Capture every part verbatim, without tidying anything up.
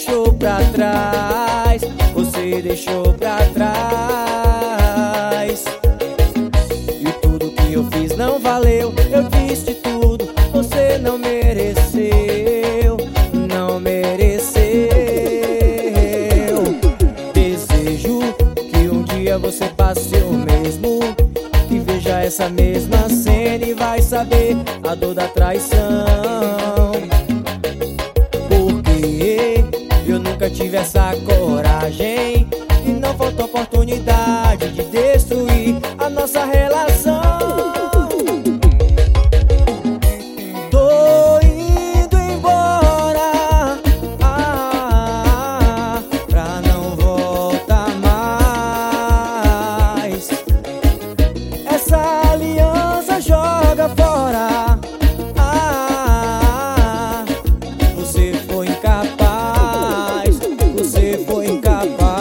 deixou pra trás, você deixou pra trás. E tudo que eu fiz não valeu, eu fiz de tudo, você não mereceu, não mereceu. Desejo que um dia você passe o mesmo, que veja essa mesma cena e vai saber a dor da traição. Porque eu nunca tive essa coragem e não faltou oportunidade de destruir a nossa relação. Tô indo embora, ah, pra não voltar mais. Essa aliança joga fora, ah, você foi incapaz, você foi incapaz.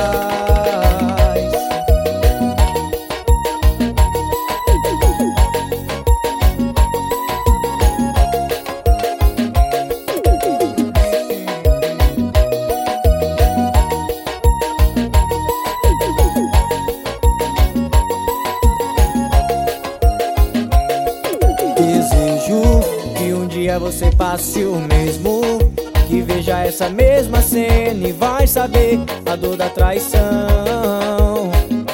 Desejo que um dia você passe o mesmo, que veja essa mesma cena e vai saber a dor da traição.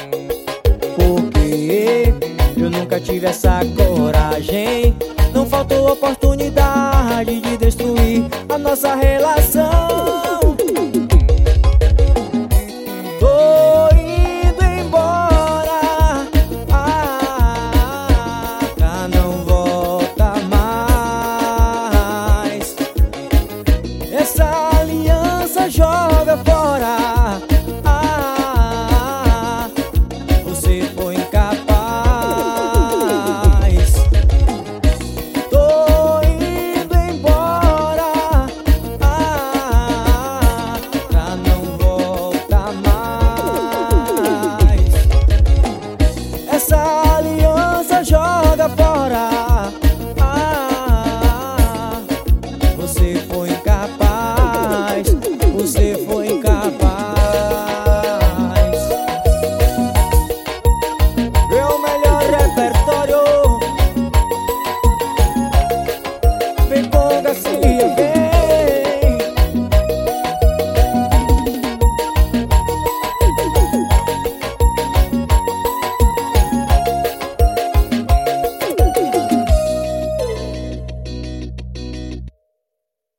Porque eu nunca tive essa coragem, não faltou oportunidade de destruir a nossa relação.